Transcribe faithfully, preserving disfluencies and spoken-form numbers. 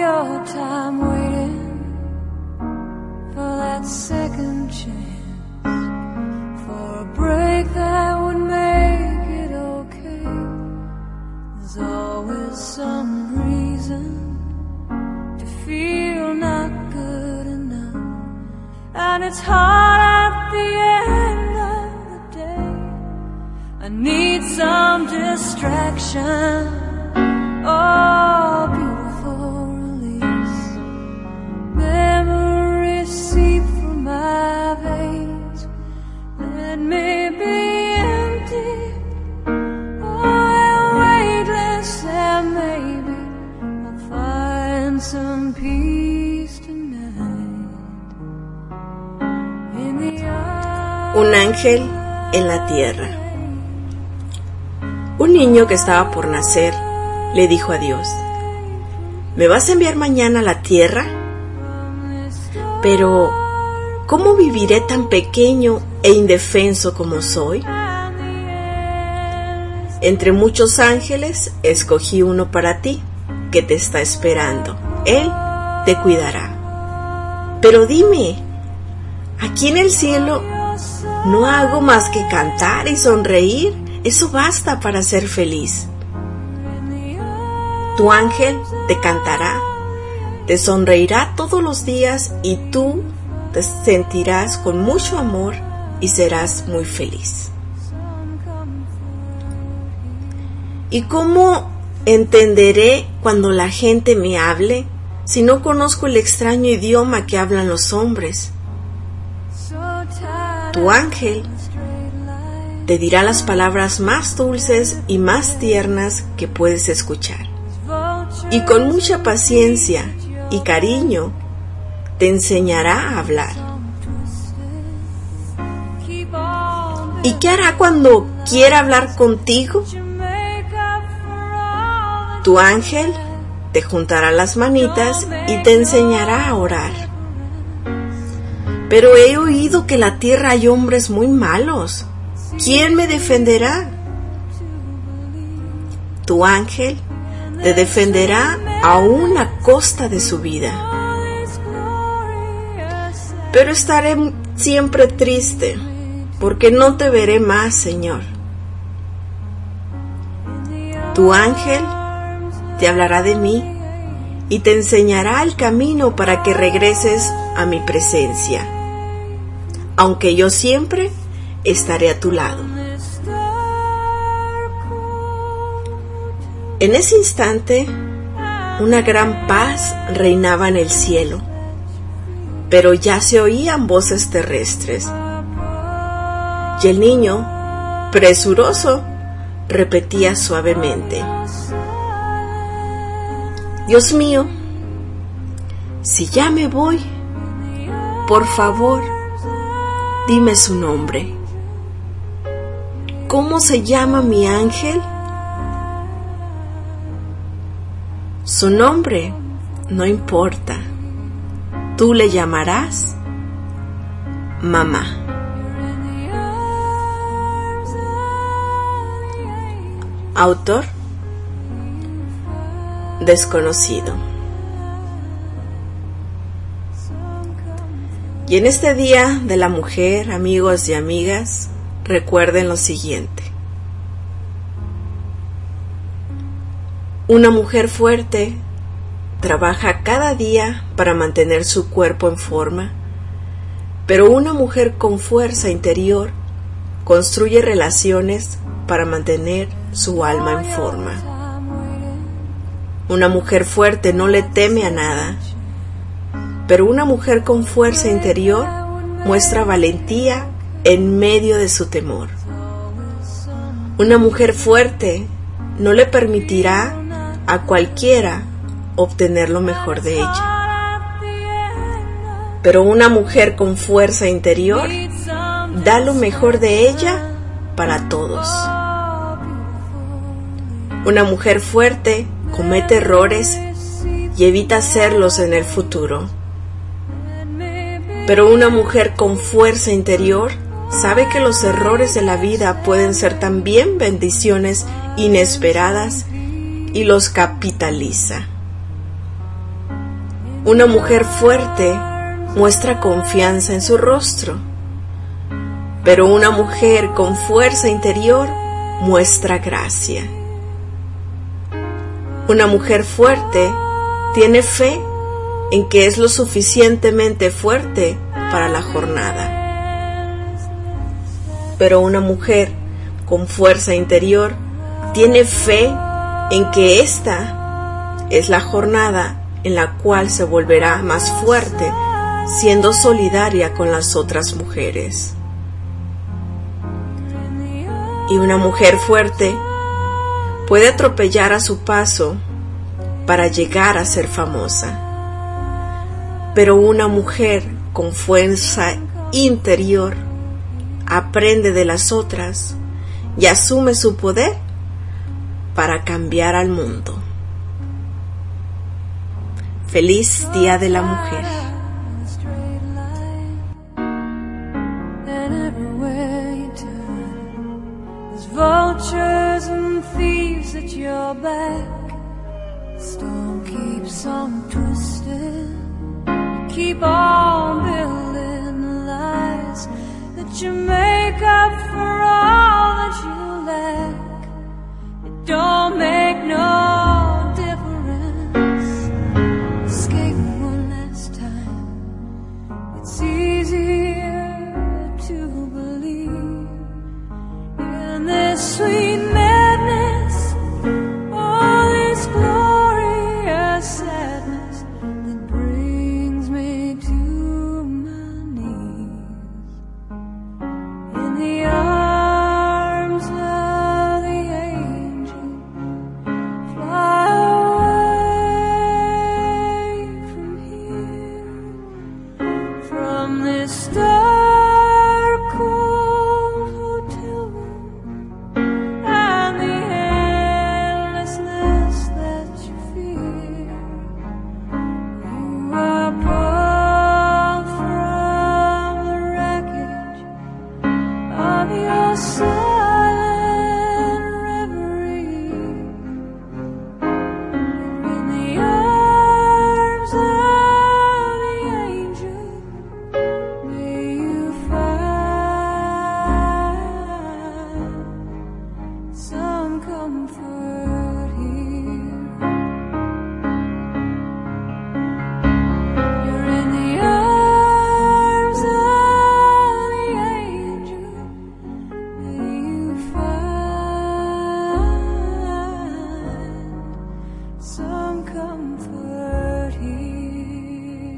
your time waiting for that second chance, for a break that would make it okay. There's always some reason to feel not good enough, and it's hard at the end of the day. I need some distraction, oh, beautiful release. Memories seep from my veins. Let me be empty, oh, weightless, and maybe I'll find some peace tonight. In the eye. Un ángel en la tierra. Un niño que estaba por nacer le dijo a Dios: ¿me vas a enviar mañana a la tierra? Pero, ¿cómo viviré tan pequeño e indefenso como soy? Entre muchos ángeles, escogí uno para ti, que te está esperando. Él te cuidará. Pero dime, ¿aquí en el cielo no hago más que cantar y sonreír? Eso basta para ser feliz. Tu ángel te cantará, te sonreirá todos los días y tú te sentirás con mucho amor y serás muy feliz. ¿Y cómo entenderé cuando la gente me hable si no conozco el extraño idioma que hablan los hombres? Tu ángel te dirá las palabras más dulces y más tiernas que puedes escuchar. Y con mucha paciencia y cariño te enseñará a hablar. ¿Y qué hará cuando quiera hablar contigo? Tu ángel te juntará las manitas y te enseñará a orar. Pero he oído que en la tierra hay hombres muy malos. ¿Quién me defenderá? Tu ángel te defenderá aún a costa de su vida. Pero estaré siempre triste, porque no te veré más, Señor. Tu ángel te hablará de mí y te enseñará el camino para que regreses a mi presencia, aunque yo siempre estaré a tu lado. En ese instante, una gran paz reinaba en el cielo, pero ya se oían voces terrestres. Y el niño, presuroso, repetía suavemente: Dios mío, si ya me voy, por favor, dime su nombre. ¿Cómo se llama mi ángel? Su nombre no importa. Tú le llamarás mamá. Autor desconocido. Y en este Día de la Mujer, amigos y amigas, recuerden lo siguiente: una mujer fuerte trabaja cada día para mantener su cuerpo en forma, pero una mujer con fuerza interior construye relaciones para mantener su alma en forma. Una mujer fuerte no le teme a nada, pero una mujer con fuerza interior muestra valentía en medio de su temor. Una mujer fuerte no le permitirá a cualquiera obtener lo mejor de ella. Pero una mujer con fuerza interior da lo mejor de ella para todos. Una mujer fuerte comete errores y evita hacerlos en el futuro. Pero una mujer con fuerza interior sabe que los errores de la vida pueden ser también bendiciones inesperadas y los capitaliza. Una mujer fuerte muestra confianza en su rostro, pero una mujer con fuerza interior muestra gracia. Una mujer fuerte tiene fe en que es lo suficientemente fuerte para la jornada. Pero una mujer con fuerza interior tiene fe en que esta es la jornada en la cual se volverá más fuerte, siendo solidaria con las otras mujeres. Y una mujer fuerte puede atropellar a su paso para llegar a ser famosa. Pero una mujer con fuerza interior aprende de las otras y asume su poder para cambiar al mundo. Feliz Día de la Mujer. Vultures and thieves at your back. Storm keeps on twisting. You keep on building the lies that you make up for all that you lack. It don't make no difference. Escape one last time. It's easier to believe in this sweet madness, all this glorious sadness that brings me to my knees. In the arms of the angel, fly away from here, from this dark cold hotel room and the endlessness that you fear. You are pulled from the wreckage of your silent reverie. In the arms of the angel, may you find some comfort here. You're in the arms of the angel. May you find some comfort.